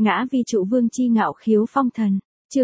Ngã vi trụ vương chi ngạo khiếu phong thần. Chương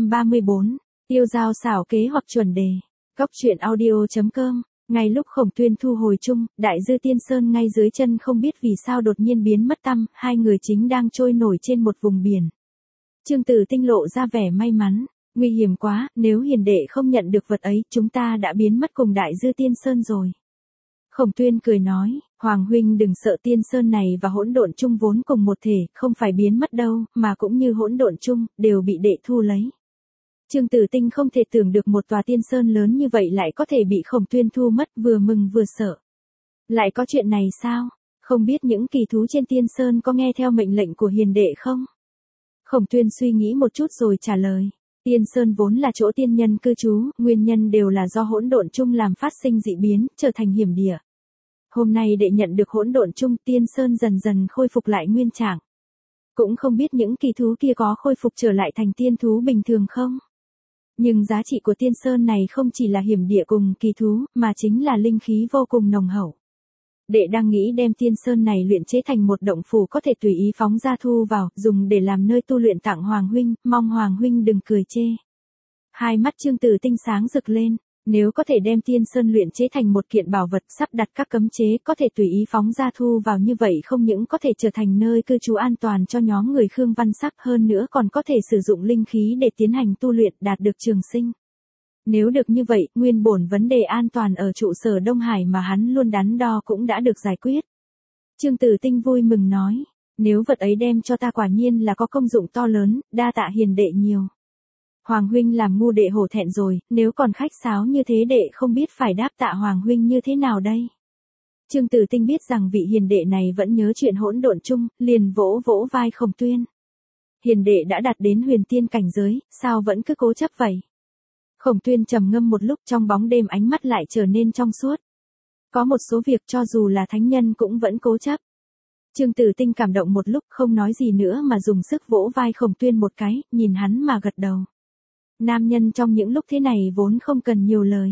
234. Tiêu giao xảo kế hoặc chuẩn đề. Góc truyện audio.com. Ngay lúc Khổng Tuyên thu hồi chung, Đại Dư Tiên Sơn ngay dưới chân không biết vì sao đột nhiên biến mất tăm, hai người chính đang trôi nổi trên một vùng biển. Chương Tử Tinh lộ ra vẻ may mắn, nguy hiểm quá, nếu hiền đệ không nhận được vật ấy, chúng ta đã biến mất cùng Đại Dư Tiên Sơn rồi. Khổng Tuyên cười nói, Hoàng huynh đừng sợ, Tiên Sơn này và hỗn độn chung vốn cùng một thể, không phải biến mất đâu, mà cũng như hỗn độn chung, đều bị đệ thu lấy. Chương Tử Tinh không thể tưởng được một tòa tiên sơn lớn như vậy lại có thể bị Khổng Tuyên thu mất, vừa mừng vừa sợ. Lại có chuyện này sao? Không biết những kỳ thú trên tiên sơn có nghe theo mệnh lệnh của hiền đệ không? Khổng Tuyên suy nghĩ một chút rồi trả lời. Tiên sơn vốn là chỗ tiên nhân cư trú, nguyên nhân đều là do hỗn độn chung làm phát sinh dị biến, trở thành hiểm địa. Hôm nay đệ nhận được hỗn độn chung, tiên sơn dần dần khôi phục lại nguyên trạng. Cũng không biết những kỳ thú kia có khôi phục trở lại thành tiên thú bình thường không? Nhưng giá trị của tiên sơn này không chỉ là hiểm địa cùng kỳ thú, mà chính là linh khí vô cùng nồng hậu. Đệ đang nghĩ đem tiên sơn này luyện chế thành một động phủ có thể tùy ý phóng ra thu vào, dùng để làm nơi tu luyện tặng Hoàng huynh, mong Hoàng huynh đừng cười chê. Hai mắt Chương Tử Tinh sáng rực lên, nếu có thể đem tiên sơn luyện chế thành một kiện bảo vật, sắp đặt các cấm chế có thể tùy ý phóng ra thu vào, như vậy không những có thể trở thành nơi cư trú an toàn cho nhóm người Khương Văn Sắc, hơn nữa còn có thể sử dụng linh khí để tiến hành tu luyện, đạt được trường sinh. Nếu được như vậy, nguyên bổn vấn đề an toàn ở trụ sở Đông Hải mà hắn luôn đắn đo cũng đã được giải quyết. Chương Tử Tinh vui mừng nói, nếu vật ấy đem cho ta quả nhiên là có công dụng to lớn, đa tạ hiền đệ nhiều. Hoàng huynh làm ngu đệ hổ thẹn rồi, nếu còn khách sáo như thế đệ không biết phải đáp tạ Hoàng huynh như thế nào đây. Chương Tử Tinh biết rằng vị hiền đệ này vẫn nhớ chuyện hỗn độn chung, liền vỗ vỗ vai Khổng Tuyên. Hiền đệ đã đạt đến huyền tiên cảnh giới, sao vẫn cứ cố chấp vậy? Khổng Tuyên trầm ngâm một lúc, trong bóng đêm ánh mắt lại trở nên trong suốt. Có một số việc cho dù là thánh nhân cũng vẫn cố chấp. Chương Tử Tinh cảm động một lúc không nói gì nữa mà dùng sức vỗ vai Khổng Tuyên một cái, nhìn hắn mà gật đầu. Nam nhân trong những lúc thế này vốn không cần nhiều lời.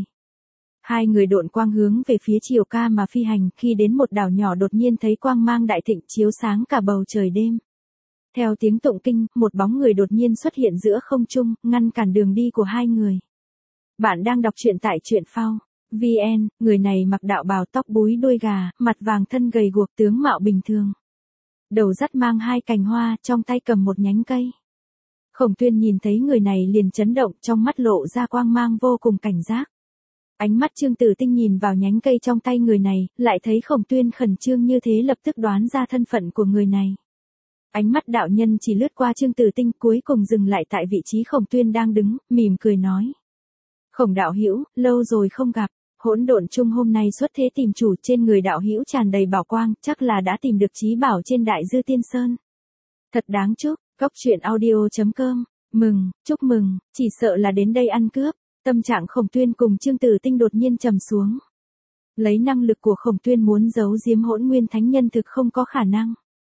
Hai người độn quang hướng về phía Triều Ca mà phi hành, khi đến một đảo nhỏ đột nhiên thấy quang mang đại thịnh chiếu sáng cả bầu trời đêm. Theo tiếng tụng kinh, một bóng người đột nhiên xuất hiện giữa không trung, ngăn cản đường đi của hai người. Bạn đang đọc truyện tại truyện phao VN, người này mặc đạo bào tóc búi đuôi gà, mặt vàng thân gầy guộc, tướng mạo bình thường. Đầu dắt mang hai cành hoa, trong tay cầm một nhánh cây. Khổng Tuyên nhìn thấy người này liền chấn động, trong mắt lộ ra quang mang vô cùng cảnh giác. Ánh mắt Chương Tử Tinh nhìn vào nhánh cây trong tay người này, lại thấy Khổng Tuyên khẩn trương như thế lập tức đoán ra thân phận của người này. Ánh mắt đạo nhân chỉ lướt qua Chương Tử Tinh, cuối cùng dừng lại tại vị trí Khổng Tuyên đang đứng, mỉm cười nói. Khổng đạo hữu, lâu rồi không gặp, hỗn độn chung hôm nay xuất thế tìm chủ, trên người đạo hữu tràn đầy bảo quang, chắc là đã tìm được trí bảo trên Đại Dư Tiên Sơn. Thật đáng chúc. Góc truyện audio.com. Mừng, chúc mừng, chỉ sợ là đến đây ăn cướp. Tâm trạng Khổng Tuyên cùng Chương Tử Tinh đột nhiên trầm xuống. Lấy năng lực của Khổng Tuyên muốn giấu giếm Hỗn Nguyên Thánh Nhân thực không có khả năng.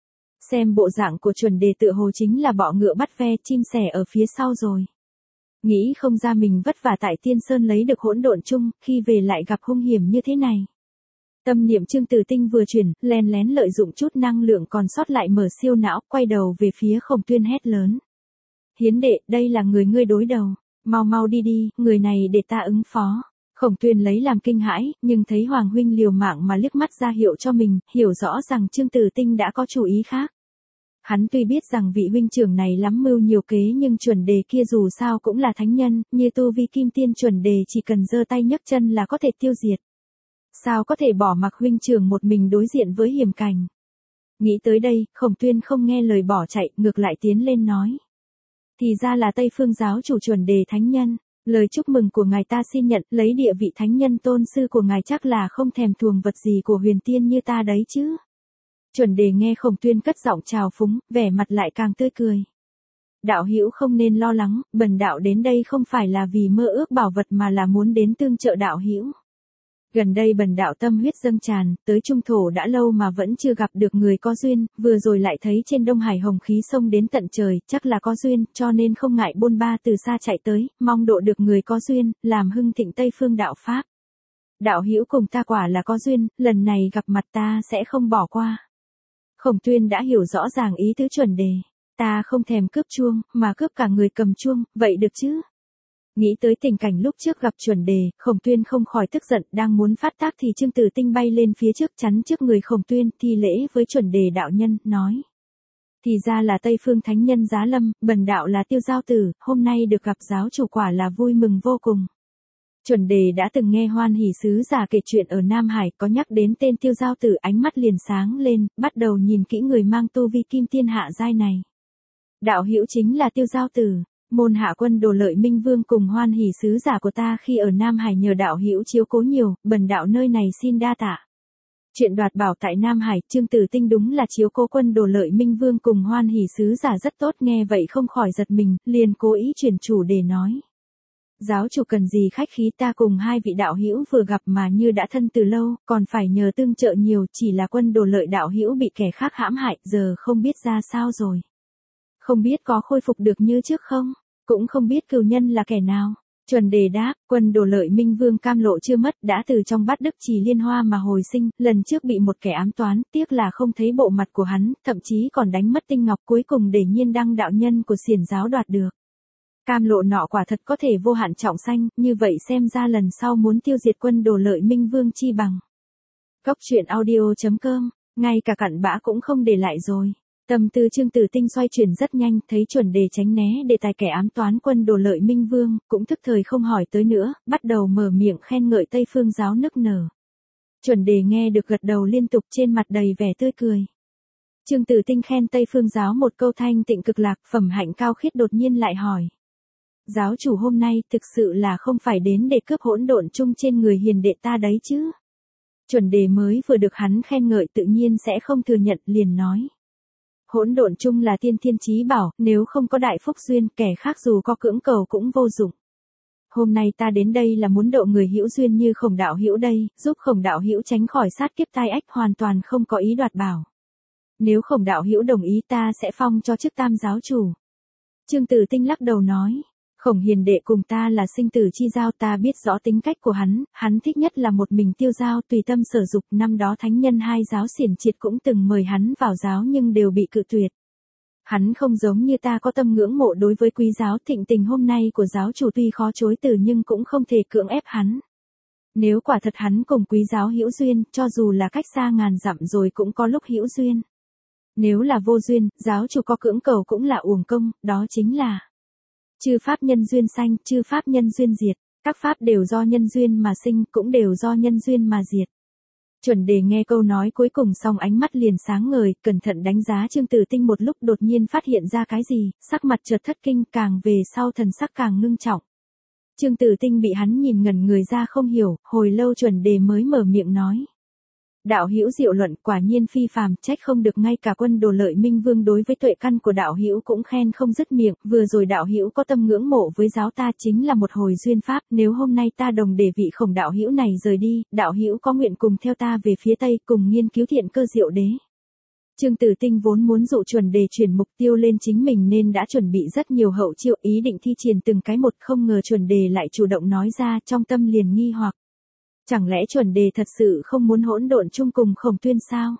Xem bộ dạng của chuẩn đề tựa hồ chính là bọ ngựa bắt ve, chim sẻ ở phía sau rồi. Nghĩ không ra mình vất vả tại Tiên Sơn lấy được hỗn độn chung, khi về lại gặp hung hiểm như thế này. Tâm niệm Chương Tử Tinh vừa chuyển, lén lén lợi dụng chút năng lượng còn sót lại mở siêu não, quay đầu về phía Khổng Tuyên hét lớn. Hiến đệ, đây là người ngươi đối đầu. Mau mau đi đi, người này để ta ứng phó. Khổng Tuyên lấy làm kinh hãi, nhưng thấy Hoàng huynh liều mạng mà liếc mắt ra hiệu cho mình, hiểu rõ rằng Chương Tử Tinh đã có chủ ý khác. Hắn tuy biết rằng vị huynh trưởng này lắm mưu nhiều kế, nhưng chuẩn đề kia dù sao cũng là thánh nhân, như tu vi kim tiên chuẩn đề chỉ cần giơ tay nhấc chân là có thể tiêu diệt. Sao có thể bỏ mặc huynh trưởng một mình đối diện với hiểm cảnh. Nghĩ tới đây, Khổng Tuyên không nghe lời bỏ chạy, ngược lại tiến lên nói. Thì ra là Tây Phương giáo chủ chuẩn đề thánh nhân, lời chúc mừng của ngài ta xin nhận, lấy địa vị thánh nhân tôn sư của ngài chắc là không thèm thuồng vật gì của huyền tiên như ta đấy chứ. Chuẩn đề nghe Khổng Tuyên cất giọng chào phúng, vẻ mặt lại càng tươi cười. Đạo hữu không nên lo lắng, bần đạo đến đây không phải là vì mơ ước bảo vật mà là muốn đến tương trợ đạo hữu. Gần đây bần đạo tâm huyết dâng tràn, tới trung thổ đã lâu mà vẫn chưa gặp được người có duyên, vừa rồi lại thấy trên Đông Hải hồng khí sông đến tận trời, chắc là có duyên, cho nên không ngại bôn ba từ xa chạy tới, mong độ được người có duyên, làm hưng thịnh Tây Phương đạo Pháp. Đạo hữu cùng ta quả là có duyên, lần này gặp mặt ta sẽ không bỏ qua. Khổng Tuyên đã hiểu rõ ràng ý tứ chuẩn đề. ta không thèm cướp chuông, mà cướp cả người cầm chuông, vậy được chứ? Nghĩ tới tình cảnh lúc trước gặp chuẩn đề, Khổng Tuyên không khỏi tức giận, đang muốn phát tác thì Trương Tử Tinh bay lên phía trước chắn trước người Khổng Tuyên, thi lễ với chuẩn đề đạo nhân, nói. Thì ra là Tây Phương Thánh Nhân Giá Lâm, bần đạo là Tiêu Giao Tử, hôm nay được gặp giáo chủ quả là vui mừng vô cùng. Chuẩn đề đã từng nghe Hoan Hỷ sứ giả kể chuyện ở Nam Hải, có nhắc đến tên Tiêu Giao Tử, ánh mắt liền sáng lên, bắt đầu nhìn kỹ người mang tu vi kim tiên hạ giai này. Đạo hữu chính là Tiêu Giao Tử, môn hạ quân Đồ Lợi Minh Vương cùng Hoan Hỷ sứ giả của ta khi ở Nam Hải nhờ đạo hữu chiếu cố nhiều, bần đạo nơi này xin đa tạ. Chuyện đoạt bảo tại Nam Hải, Trương Tử Tinh đúng là chiếu cố quân Đồ Lợi Minh Vương cùng Hoan Hỷ sứ giả rất tốt, nghe vậy không khỏi giật mình, liền cố ý chuyển chủ để nói. Giáo chủ cần gì khách khí, ta cùng hai vị đạo hữu vừa gặp mà như đã thân từ lâu, còn phải nhờ tương trợ nhiều, chỉ là quân Đồ Lợi đạo hữu bị kẻ khác hãm hại, giờ không biết ra sao rồi. Không biết có khôi phục được như trước không? Cũng không biết cừu nhân là kẻ nào. Chuẩn đề đáp, quân Đồ Lợi Minh Vương cam lộ chưa mất, đã từ trong bát đức trì liên hoa mà hồi sinh, lần trước bị một kẻ ám toán, tiếc là không thấy bộ mặt của hắn, thậm chí còn đánh mất tinh ngọc, cuối cùng để Nhiên Đăng đạo nhân của Xiển giáo đoạt được. Cam lộ nọ quả thật có thể vô hạn trọng sanh, như vậy xem ra lần sau muốn tiêu diệt quân Đồ Lợi Minh Vương chi bằng. Cốc truyện audio.com, ngay cả cặn bã cũng không để lại rồi. Tâm tư Trương Tử Tinh xoay chuyển rất nhanh, thấy chuẩn đề tránh né đề tài kẻ ám toán quân Đồ Lợi Minh Vương, cũng thức thời không hỏi tới nữa, bắt đầu mở miệng khen ngợi Tây Phương giáo nức nở. Chuẩn đề nghe được gật đầu liên tục, trên mặt đầy vẻ tươi cười. Trương Tử Tinh khen Tây Phương giáo một câu thanh tịnh cực lạc, phẩm hạnh cao khiết, đột nhiên lại hỏi. Giáo chủ hôm nay thực sự là không phải đến để cướp hỗn độn chung trên người hiền đệ ta đấy chứ? Chuẩn đề mới vừa được hắn khen ngợi tự nhiên sẽ không thừa nhận, liền nói. Hỗn độn chung là tiên thiên chí bảo, nếu không có đại phúc duyên, kẻ khác dù có cưỡng cầu cũng vô dụng. Hôm nay ta đến đây là muốn độ người hữu duyên như Khổng đạo hữu đây, giúp Khổng đạo hữu tránh khỏi sát kiếp tai ách, hoàn toàn không có ý đoạt bảo. Nếu Khổng đạo hữu đồng ý ta sẽ phong cho chức tam giáo chủ. Trương Tử Tinh lắc đầu nói. Khổng hiền đệ cùng ta là sinh tử chi giao, ta biết rõ tính cách của hắn thích nhất là một mình tiêu giao tùy tâm sở dục, năm đó thánh nhân hai giáo Xiển Triệt cũng từng mời hắn vào giáo nhưng đều bị cự tuyệt. Hắn không giống như ta có tâm ngưỡng mộ đối với quý giáo, thịnh tình hôm nay của giáo chủ tuy khó chối từ nhưng cũng không thể cưỡng ép hắn. Nếu quả thật hắn cùng quý giáo hữu duyên, cho dù là cách xa ngàn dặm rồi cũng có lúc hữu duyên. Nếu là vô duyên, giáo chủ có cưỡng cầu cũng là uổng công, đó chính là chư pháp nhân duyên sanh, chư pháp nhân duyên diệt, các pháp đều do nhân duyên mà sinh, cũng đều do nhân duyên mà diệt. Chuẩn đề nghe câu nói cuối cùng xong ánh mắt liền sáng ngời, cẩn thận đánh giá Trương Tử Tinh một lúc, đột nhiên phát hiện ra cái gì, sắc mặt chợt thất kinh, càng về sau thần sắc càng ngưng trọng. Trương Tử Tinh bị hắn nhìn ngẩn người ra không hiểu, hồi lâu chuẩn đề mới mở miệng nói. Đạo hữu diệu luận quả nhiên phi phàm, trách không được ngay cả quân Đồ Lợi Minh Vương đối với tuệ căn của đạo hữu cũng khen không dứt miệng, vừa rồi đạo hữu có tâm ngưỡng mộ với giáo ta chính là một hồi duyên pháp, nếu hôm nay ta đồng để vị Khổng đạo hữu này rời đi, đạo hữu có nguyện cùng theo ta về phía Tây cùng nghiên cứu thiện cơ diệu đế. Trương Tử Tinh vốn muốn dụ chuẩn đề chuyển mục tiêu lên chính mình nên đã chuẩn bị rất nhiều hậu chiêu, ý định thi triển từng cái một, không ngờ chuẩn đề lại chủ động nói ra, trong tâm liền nghi hoặc. Chẳng lẽ chuẩn đề thật sự không muốn hỗn độn chung cùng Khổng Tuyên sao?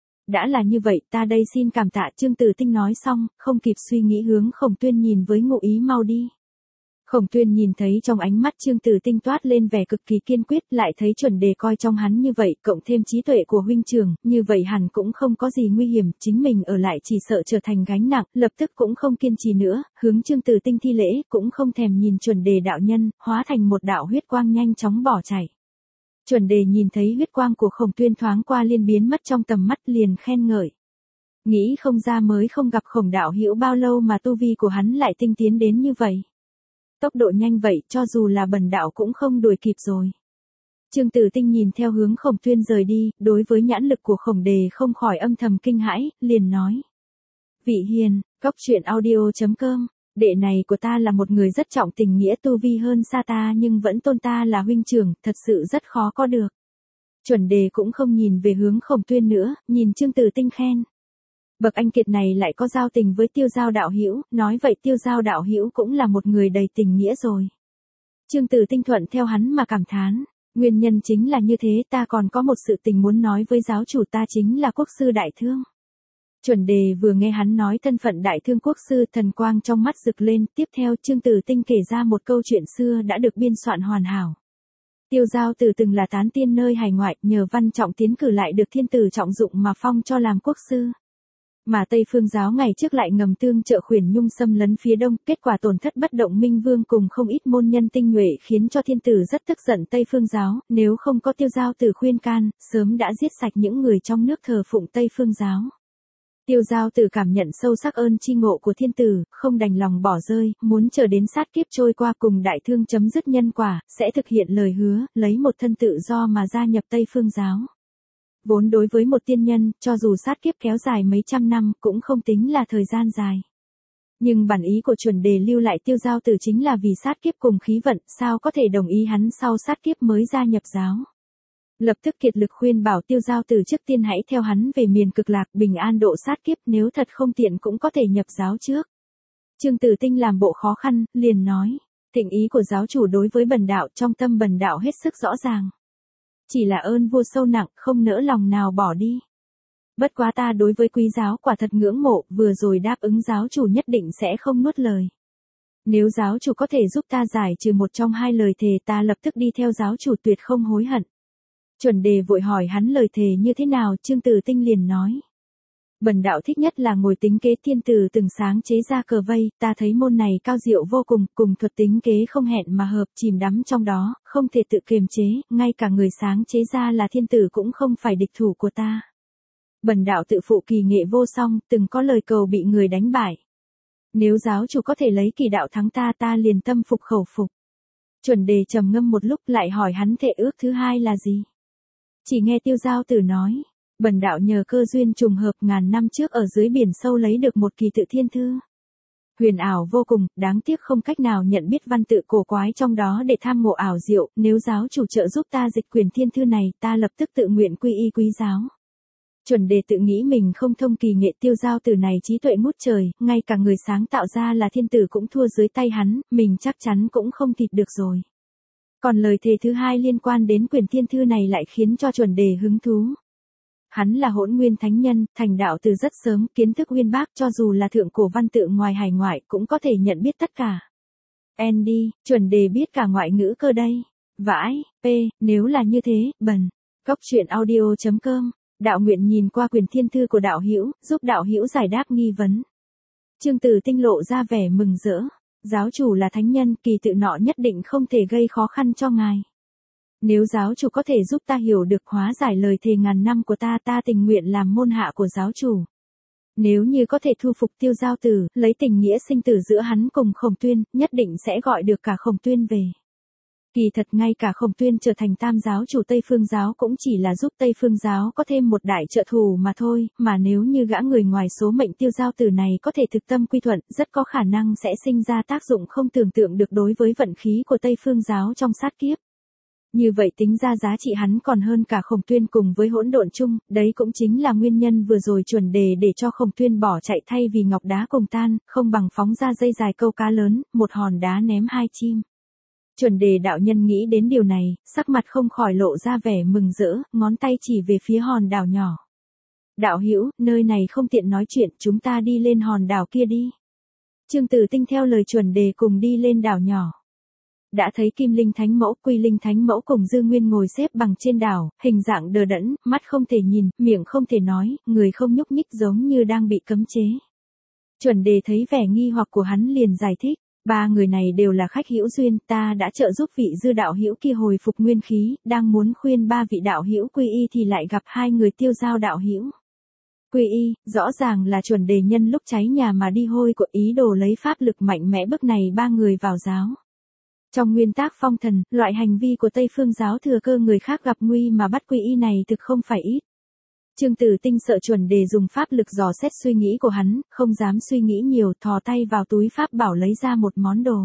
Đã là như vậy, ta đây xin cảm tạ. Trương Tử Tinh nói xong, không kịp suy nghĩ hướng Khổng Tuyên nhìn với ngụ ý mau đi. Khổng Tuyên nhìn thấy trong ánh mắt Trương Tử Tinh toát lên vẻ cực kỳ kiên quyết, lại thấy chuẩn đề coi trong hắn như vậy, cộng thêm trí tuệ của huynh trưởng, như vậy hẳn cũng không có gì nguy hiểm, chính mình ở lại chỉ sợ trở thành gánh nặng, lập tức cũng không kiên trì nữa, hướng Trương Tử Tinh thi lễ, cũng không thèm nhìn chuẩn đề đạo nhân, hóa thành một đạo huyết quang nhanh chóng bỏ chạy. Chuẩn đề nhìn thấy huyết quang của Khổng Tuyên thoáng qua liên biến mất trong tầm mắt, liền khen ngợi. Nghĩ không ra mới không gặp Khổng đạo hữu bao lâu mà tu vi của hắn lại tinh tiến đến như vậy. Tốc độ nhanh vậy, cho dù là bần đạo cũng không đuổi kịp rồi. Trương Tử Tinh nhìn theo hướng Khổng Tuyên rời đi, đối với nhãn lực của Khổng đề không khỏi âm thầm kinh hãi, liền nói. Vị hiền, cốc truyện audio.com. Đệ này của ta là một người rất trọng tình nghĩa, tu vi hơn xa ta nhưng vẫn tôn ta là huynh trưởng, thật sự rất khó có được. Chuẩn đề cũng không nhìn về hướng Khổng Tuyên nữa, nhìn Trương Tử Tinh khen. Bậc anh kiệt này lại có giao tình với Tiêu Giao đạo hữu, nói vậy Tiêu Giao đạo hữu cũng là một người đầy tình nghĩa rồi. Trương Tử Tinh thuận theo hắn mà cảm thán, nguyên nhân chính là như thế, ta còn có một sự tình muốn nói với giáo chủ, ta chính là quốc sư đại thương. Chuẩn đề vừa nghe hắn nói thân phận đại thương quốc sư, thần quang trong mắt rực lên, tiếp theo Chương Tử Tinh kể ra một câu chuyện xưa đã được biên soạn hoàn hảo. Tiêu Giao Tử từng là tán tiên nơi hải ngoại, nhờ văn trọng tiến cử lại được thiên tử trọng dụng mà phong cho làm quốc sư. Mà Tây Phương giáo ngày trước lại ngầm tương trợ Khuyển Nhung xâm lấn phía đông, kết quả tổn thất bất động minh vương cùng không ít môn nhân tinh nhuệ khiến cho thiên tử rất tức giận Tây Phương giáo, nếu không có Tiêu Giao Tử khuyên can, sớm đã giết sạch những người trong nước thờ phụng Tây Phương giáo. Tiêu Giao Tử cảm nhận sâu sắc ơn chi ngộ của thiên tử, không đành lòng bỏ rơi, muốn chờ đến sát kiếp trôi qua cùng đại thương chấm dứt nhân quả, sẽ thực hiện lời hứa, lấy một thân tự do mà gia nhập Tây Phương giáo. Vốn đối với một tiên nhân, cho dù sát kiếp kéo dài mấy trăm năm, cũng không tính là thời gian dài. Nhưng bản ý của chuẩn đề lưu lại Tiêu Giao Tử chính là vì sát kiếp cùng khí vận, sao có thể đồng ý hắn sau sát kiếp mới gia nhập giáo. Lập tức kiệt lực khuyên bảo Tiêu Giao Tử trước tiên hãy theo hắn về miền cực lạc bình an độ sát kiếp, nếu thật không tiện cũng có thể nhập giáo trước. Chương Tử Tinh làm bộ khó khăn, liền nói, thịnh ý của giáo chủ đối với bần đạo, trong tâm bần đạo hết sức rõ ràng. Chỉ là ơn vua sâu nặng, không nỡ lòng nào bỏ đi. Bất quá ta đối với quý giáo quả thật ngưỡng mộ, vừa rồi đáp ứng giáo chủ nhất định sẽ không nuốt lời. Nếu giáo chủ có thể giúp ta giải trừ một trong hai lời thề, ta lập tức đi theo giáo chủ tuyệt không hối hận. Chuẩn đề vội hỏi hắn lời thề như thế nào, Chương Tử Tinh liền nói. Bần đạo thích nhất là ngồi tính kế thiên tử từng sáng chế ra cờ vây, ta thấy môn này cao diệu vô cùng, cùng thuật tính kế không hẹn mà hợp, chìm đắm trong đó, không thể tự kiềm chế, ngay cả người sáng chế ra là thiên tử cũng không phải địch thủ của ta. Bần đạo tự phụ kỳ nghệ vô song, từng có lời cầu bị người đánh bại. Nếu giáo chủ có thể lấy kỳ đạo thắng ta, ta liền tâm phục khẩu phục. Chuẩn đề trầm ngâm một lúc lại hỏi hắn thệ ước thứ hai là gì. Chỉ nghe Tiêu Giao Tử nói, bần đạo nhờ cơ duyên trùng hợp ngàn năm trước ở dưới biển sâu lấy được một kỳ tự thiên thư. Huyền ảo vô cùng, đáng tiếc không cách nào nhận biết văn tự cổ quái trong đó để tham ngộ ảo diệu, nếu giáo chủ trợ giúp ta dịch quyển thiên thư này, ta lập tức tự nguyện quy y quý giáo. Chuẩn đề tự nghĩ mình không thông kỳ nghệ, Tiêu Giao Tử này trí tuệ ngút trời, ngay cả người sáng tạo ra là thiên tử cũng thua dưới tay hắn, mình chắc chắn cũng không thịt được rồi. Còn lời thề thứ hai liên quan đến quyển thiên thư này lại khiến cho chuẩn đề hứng thú. Hắn là Hỗn Nguyên Thánh Nhân, thành đạo từ rất sớm, kiến thức uyên bác, cho dù là thượng cổ văn tự ngoài hải ngoại cũng có thể nhận biết tất cả. Andy, chuẩn đề biết cả ngoại ngữ cơ đây. Vãi, nếu là như thế, bần. Góc truyện audio.com, đạo nguyện nhìn qua quyển thiên thư của đạo hữu, giúp đạo hữu giải đáp nghi vấn. Chương Tử Tinh lộ ra vẻ mừng rỡ. Giáo chủ là thánh nhân, kỳ tự nọ nhất định không thể gây khó khăn cho ngài. Nếu giáo chủ có thể giúp ta hiểu được hóa giải lời thề ngàn năm của ta, ta tình nguyện làm môn hạ của giáo chủ. Nếu như có thể thu phục Tiêu Giao Tử, lấy tình nghĩa sinh tử giữa hắn cùng Khổng Tuyên, nhất định sẽ gọi được cả Khổng Tuyên về. Kỳ thật ngay cả Khổng Tuyên trở thành tam giáo chủ Tây Phương giáo cũng chỉ là giúp Tây Phương giáo có thêm một đại trợ thủ mà thôi, mà nếu như gã người ngoài số mệnh Tiêu Giao Tử này có thể thực tâm quy thuận, rất có khả năng sẽ sinh ra tác dụng không tưởng tượng được đối với vận khí của Tây Phương giáo trong sát kiếp. Như vậy tính ra giá trị hắn còn hơn cả Khổng Tuyên cùng với hỗn độn chung, đấy cũng chính là nguyên nhân vừa rồi chuẩn đề để cho Khổng Tuyên bỏ chạy thay vì ngọc đá cùng tan, không bằng phóng ra dây dài câu cá lớn, một hòn đá ném hai chim. Chuẩn đề đạo nhân nghĩ đến điều này, sắc mặt không khỏi lộ ra vẻ mừng rỡ, ngón tay chỉ về phía hòn đảo nhỏ. Đạo hữu, nơi này không tiện nói chuyện, chúng ta đi lên hòn đảo kia đi. Chương Tử Tinh theo lời chuẩn đề cùng đi lên đảo nhỏ. Đã thấy Kim Linh Thánh Mẫu, Quy Linh Thánh Mẫu cùng Dư Nguyên ngồi xếp bằng trên đảo, hình dạng đờ đẫn, mắt không thể nhìn, miệng không thể nói, người không nhúc nhích giống như đang bị cấm chế. Chuẩn đề thấy vẻ nghi hoặc của hắn liền giải thích, ba người này đều là khách hữu duyên, ta đã trợ giúp vị Dư đạo hữu kia hồi phục nguyên khí, đang muốn khuyên ba vị đạo hữu quy y thì lại gặp hai người Tiêu Giao đạo hữu. Quy y, rõ ràng là chuẩn đề nhân lúc cháy nhà mà đi hôi của, ý đồ lấy pháp lực mạnh mẽ bức này ba người vào giáo. Trong nguyên tắc phong thần, loại hành vi của Tây Phương giáo thừa cơ người khác gặp nguy mà bắt quy y này thực không phải ít. Chương Tử Tinh sợ chuẩn đề dùng pháp lực dò xét suy nghĩ của hắn, không dám suy nghĩ nhiều, thò tay vào túi pháp bảo lấy ra một món đồ.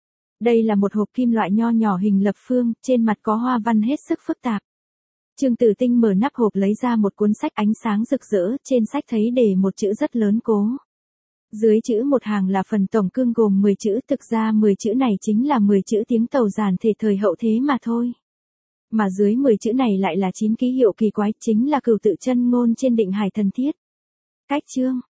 Đây là một hộp kim loại nho nhỏ hình lập phương, trên mặt có hoa văn hết sức phức tạp. Chương Tử Tinh mở nắp hộp lấy ra một cuốn sách ánh sáng rực rỡ, trên sách thấy đề một chữ rất lớn Cố. Dưới chữ một hàng là phần tổng cương gồm 10 chữ, thực ra 10 chữ này chính là 10 chữ tiếng Tàu giản thể thời hậu thế mà thôi. Mà dưới 10 chữ này lại là 9 ký hiệu kỳ quái, chính là Cửu Tự Chân Ngôn trên Định Hải Thần Thiết. Cách chương